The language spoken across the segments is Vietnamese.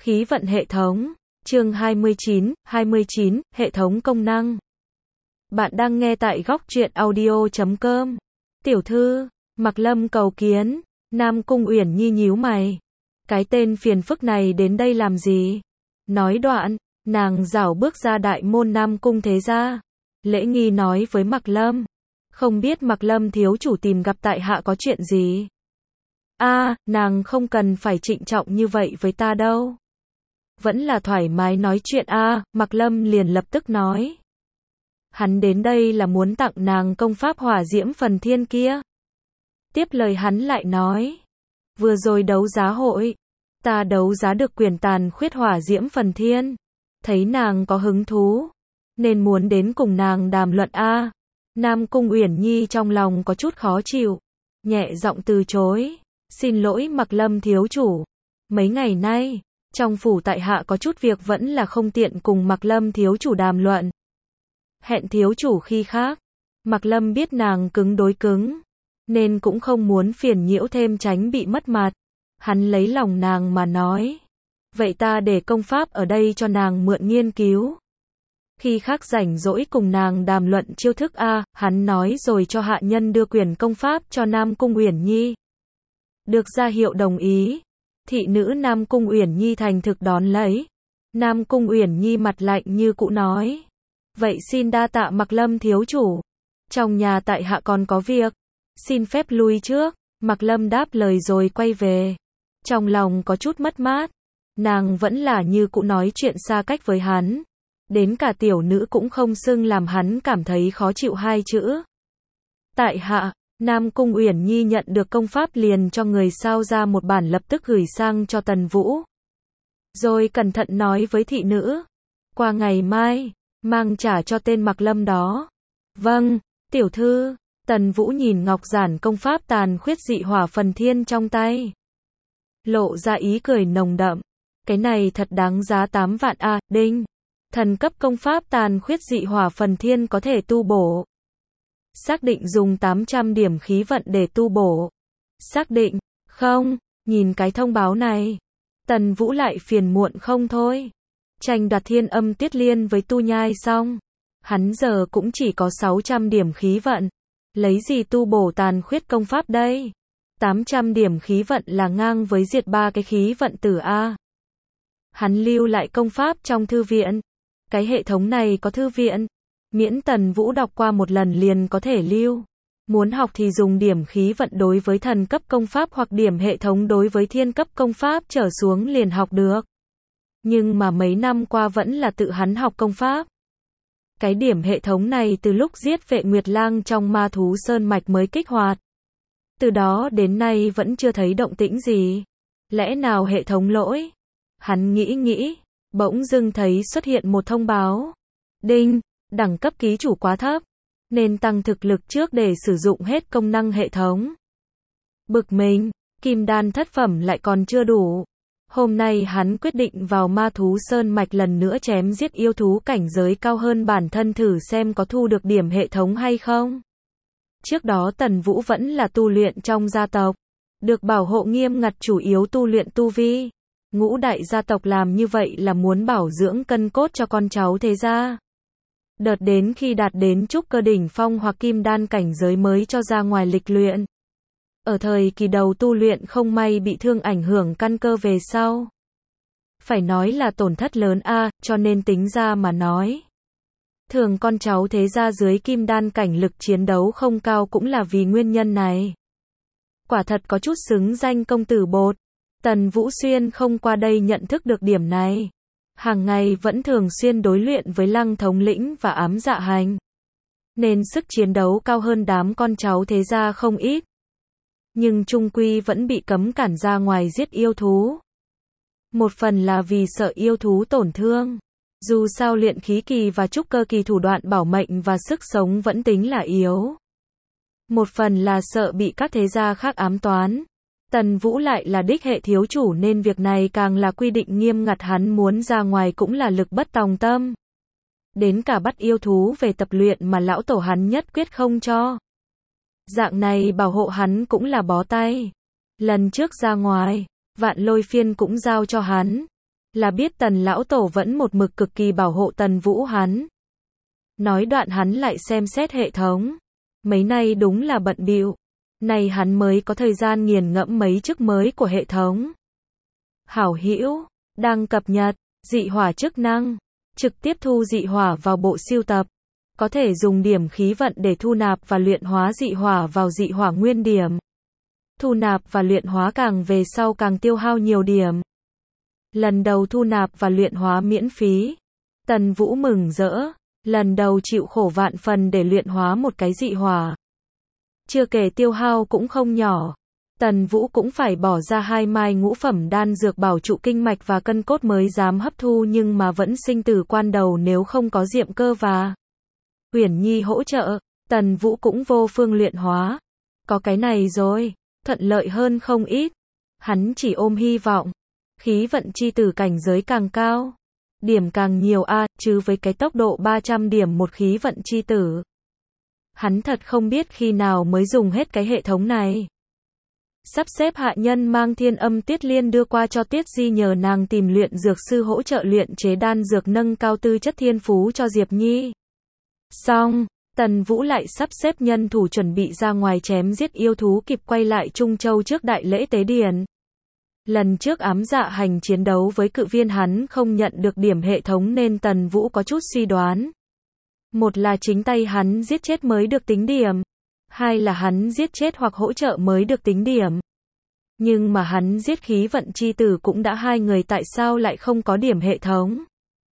Khí vận hệ thống. Chương 29, hệ thống công năng. Bạn đang nghe tại góc truyện audio.com. Tiểu thư, Mạc Lâm cầu kiến. Nam Cung Uyển Nhi nhíu mày. Cái tên phiền phức này đến đây làm gì? Nói đoạn, nàng rảo bước ra đại môn Nam Cung thế gia. Lễ nghi nói với Mạc Lâm. Không biết Mạc Lâm thiếu chủ tìm gặp tại hạ có chuyện gì? Nàng không cần phải trịnh trọng như vậy với ta đâu. Vẫn là thoải mái nói chuyện Mạc Lâm liền lập tức nói. Hắn đến đây là muốn tặng nàng công pháp hỏa diễm phần thiên kia. Tiếp lời hắn lại nói. Vừa rồi đấu giá hội, ta đấu giá được quyền tàn khuyết hỏa diễm phần thiên. Thấy nàng có hứng thú, nên muốn đến cùng nàng đàm luận Nam Cung Uyển Nhi trong lòng có chút khó chịu. Nhẹ giọng từ chối. Xin lỗi Mạc Lâm thiếu chủ. Mấy ngày nay, trong phủ tại hạ có chút việc vẫn là không tiện cùng Mạc Lâm thiếu chủ đàm luận. Hẹn thiếu chủ khi khác. Mạc Lâm biết nàng cứng đối cứng, nên cũng không muốn phiền nhiễu thêm tránh bị mất mặt. Hắn lấy lòng nàng mà nói. Vậy ta để công pháp ở đây cho nàng mượn nghiên cứu. Khi khác rảnh rỗi cùng nàng đàm luận chiêu thức hắn nói rồi cho hạ nhân đưa quyền công pháp cho Nam Cung Uyển Nhi. Được ra hiệu đồng ý. Thị nữ Nam Cung Uyển Nhi thành thực đón lấy. Nam Cung Uyển Nhi mặt lạnh như cũ nói. Vậy xin đa tạ Mạc Lâm thiếu chủ. Trong nhà tại hạ còn có việc. Xin phép lui trước. Mạc Lâm đáp lời rồi quay về. Trong lòng có chút mất mát. Nàng vẫn là như cũ nói chuyện xa cách với hắn. Đến cả tiểu nữ cũng không xưng làm hắn cảm thấy khó chịu hai chữ. Tại hạ, Nam Cung Uyển Nhi nhận được công pháp liền cho người sao ra một bản lập tức gửi sang cho Tần Vũ. Rồi cẩn thận nói với thị nữ. Qua ngày mai, mang trả cho tên Mạc Lâm đó. Vâng, tiểu thư. Tần Vũ nhìn ngọc giản công pháp tàn khuyết dị hỏa phần thiên trong tay. Lộ ra ý cười nồng đậm. Cái này thật đáng giá 8 vạn đinh. Thần cấp công pháp tàn khuyết dị hỏa phần thiên có thể tu bổ. Xác định dùng 800 điểm khí vận để tu bổ. Xác định, không, nhìn cái thông báo này. Tần Vũ lại phiền muộn không thôi. Tranh đoạt thiên âm tiết liên với tu nhai xong. Hắn giờ cũng chỉ có 600 điểm khí vận. Lấy gì tu bổ tàn khuyết công pháp đây? 800 điểm khí vận là ngang với diệt 3 cái khí vận tử Hắn lưu lại công pháp trong thư viện. Cái hệ thống này có thư viện. Miễn Tần Vũ đọc qua một lần liền có thể lưu. Muốn học thì dùng điểm khí vận đối với thần cấp công pháp hoặc điểm hệ thống đối với thiên cấp công pháp trở xuống liền học được. Nhưng mà mấy năm qua vẫn là tự hắn học công pháp. Cái điểm hệ thống này từ lúc giết vệ Nguyệt Lang trong Ma Thú Sơn Mạch mới kích hoạt. Từ đó đến nay vẫn chưa thấy động tĩnh gì. Lẽ nào hệ thống lỗi? Hắn nghĩ, bỗng dưng thấy xuất hiện một thông báo. Đinh, đẳng cấp ký chủ quá thấp, nên tăng thực lực trước để sử dụng hết công năng hệ thống. Bực mình, kim đan thất phẩm lại còn chưa đủ. Hôm nay hắn quyết định vào Ma Thú Sơn Mạch lần nữa chém giết yêu thú cảnh giới cao hơn bản thân thử xem có thu được điểm hệ thống hay không. Trước đó Tần Vũ vẫn là tu luyện trong gia tộc, được bảo hộ nghiêm ngặt chủ yếu tu luyện tu vi. Ngũ đại gia tộc làm như vậy là muốn bảo dưỡng cân cốt cho con cháu thế gia. Đợt đến khi đạt đến trúc cơ đỉnh phong hoặc kim đan cảnh giới mới cho ra ngoài lịch luyện. Ở thời kỳ đầu tu luyện không may bị thương ảnh hưởng căn cơ về sau. Phải nói là tổn thất lớn cho nên tính ra mà nói. Thường con cháu thế gia dưới kim đan cảnh lực chiến đấu không cao cũng là vì nguyên nhân này. Quả thật có chút xứng danh công tử bột. Tần Vũ Xuyên không qua đây nhận thức được điểm này. Hàng ngày vẫn thường xuyên đối luyện với Lăng thống lĩnh và Ám Dạ Hành. Nên sức chiến đấu cao hơn đám con cháu thế gia không ít. Nhưng chung quy vẫn bị cấm cản ra ngoài giết yêu thú. Một phần là vì sợ yêu thú tổn thương. Dù sao luyện khí kỳ và trúc cơ kỳ thủ đoạn bảo mệnh và sức sống vẫn tính là yếu. Một phần là sợ bị các thế gia khác ám toán. Tần Vũ lại là đích hệ thiếu chủ nên việc này càng là quy định nghiêm ngặt, hắn muốn ra ngoài cũng là lực bất tòng tâm. Đến cả bắt yêu thú về tập luyện mà lão tổ hắn nhất quyết không cho. Dạng này bảo hộ hắn cũng là bó tay. Lần trước ra ngoài, Vạn Lôi Phiên cũng giao cho hắn. là biết Tần lão tổ vẫn một mực cực kỳ bảo hộ Tần Vũ hắn. Nói đoạn hắn lại xem xét hệ thống. Mấy nay đúng là bận bịu. Này hắn mới có thời gian nghiền ngẫm mấy chức mới của hệ thống. Hảo hữu, đang cập nhật, dị hỏa chức năng. Trực tiếp thu dị hỏa vào bộ siêu tập. Có thể dùng điểm khí vận để thu nạp và luyện hóa dị hỏa vào dị hỏa nguyên điểm. Thu nạp và luyện hóa càng về sau càng tiêu hao nhiều điểm. Lần đầu thu nạp và luyện hóa miễn phí. Tần Vũ mừng rỡ. Lần đầu chịu khổ vạn phần để luyện hóa một cái dị hỏa. Chưa kể tiêu hao cũng không nhỏ. Tần Vũ cũng phải bỏ ra 2 mai ngũ phẩm đan dược bảo trụ kinh mạch và cân cốt mới dám hấp thu, nhưng mà vẫn sinh tử quan đầu nếu không có Diệm Cơ và Uyển Nhi hỗ trợ. Tần Vũ cũng vô phương luyện hóa. Có cái này rồi, thuận lợi hơn không ít. Hắn chỉ ôm hy vọng. Khí vận chi tử cảnh giới càng cao, điểm càng nhiều chứ với cái tốc độ 300 điểm một khí vận chi tử. Hắn thật không biết khi nào mới dùng hết cái hệ thống này. Sắp xếp hạ nhân mang Thiên Âm Tiết Liên đưa qua cho Tiết Di nhờ nàng tìm luyện dược sư hỗ trợ luyện chế đan dược nâng cao tư chất thiên phú cho Diệp Nhi. Xong, Tần Vũ lại sắp xếp nhân thủ chuẩn bị ra ngoài chém giết yêu thú kịp quay lại Trung Châu trước đại lễ tế điển. Lần trước ám dạ hành chiến đấu với cự viên hắn không nhận được điểm hệ thống nên Tần Vũ có chút suy đoán. Một là chính tay hắn giết chết mới được tính điểm. Hai là hắn giết chết hoặc hỗ trợ mới được tính điểm. Nhưng mà hắn giết khí vận chi tử cũng đã 2 người, tại sao lại không có điểm hệ thống?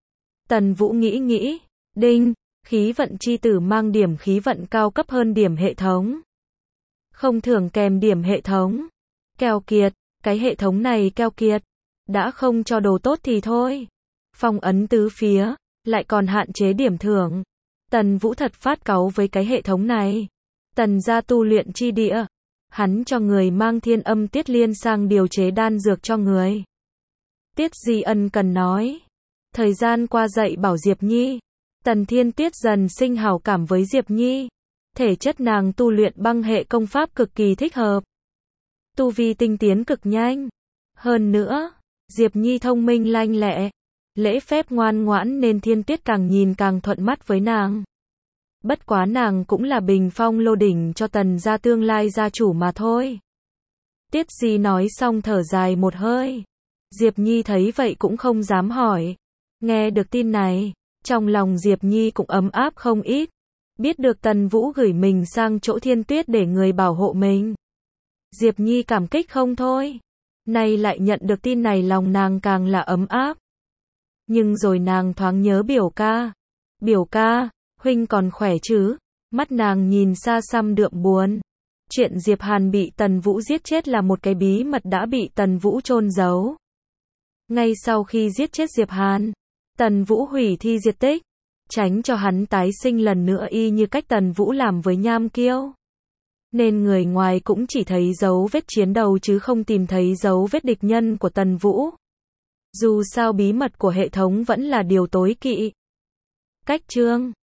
Tần Vũ nghĩ. Đinh, khí vận chi tử mang điểm khí vận cao cấp hơn điểm hệ thống. Không thưởng kèm điểm hệ thống. Keo kiệt, cái hệ thống này keo kiệt. Đã không cho đồ tốt thì thôi. Phong ấn tứ phía, lại còn hạn chế điểm thưởng. Tần Vũ thật phát cáu với cái hệ thống này. Tần gia tu luyện chi địa. Hắn cho người mang Thiên Âm Tiết Liên sang điều chế đan dược cho người. Tiết Di ân cần nói. Thời gian qua dạy bảo Diệp Nhi. Tần Thiên Tiết dần sinh hảo cảm với Diệp Nhi. Thể chất nàng tu luyện băng hệ công pháp cực kỳ thích hợp. Tu vi tinh tiến cực nhanh. Hơn nữa, Diệp Nhi thông minh lanh lẹ, lễ phép ngoan ngoãn nên Thiên Tiết càng nhìn càng thuận mắt với nàng. Bất quá nàng cũng là bình phong lô đỉnh cho Tần gia tương lai gia chủ mà thôi. Tiết Di nói xong thở dài một hơi. Diệp Nhi thấy vậy cũng không dám hỏi. Nghe được tin này, trong lòng Diệp Nhi cũng ấm áp không ít. Biết được Tần Vũ gửi mình sang chỗ Thiên Tuyết để người bảo hộ mình. Diệp Nhi cảm kích không thôi. Nay lại nhận được tin này lòng nàng càng là ấm áp. Nhưng rồi nàng thoáng nhớ biểu ca. Biểu ca, huynh còn khỏe chứ? Mắt nàng nhìn xa xăm đượm buồn. Chuyện Diệp Hàn bị Tần Vũ giết chết là một cái bí mật đã bị Tần Vũ chôn giấu. Ngay sau khi giết chết Diệp Hàn, Tần Vũ hủy thi diệt tích, tránh cho hắn tái sinh lần nữa y như cách Tần Vũ làm với Nham Kiêu. Nên người ngoài cũng chỉ thấy dấu vết chiến đấu chứ không tìm thấy dấu vết địch nhân của Tần Vũ. Dù sao bí mật của hệ thống vẫn là điều tối kỵ. Cách chương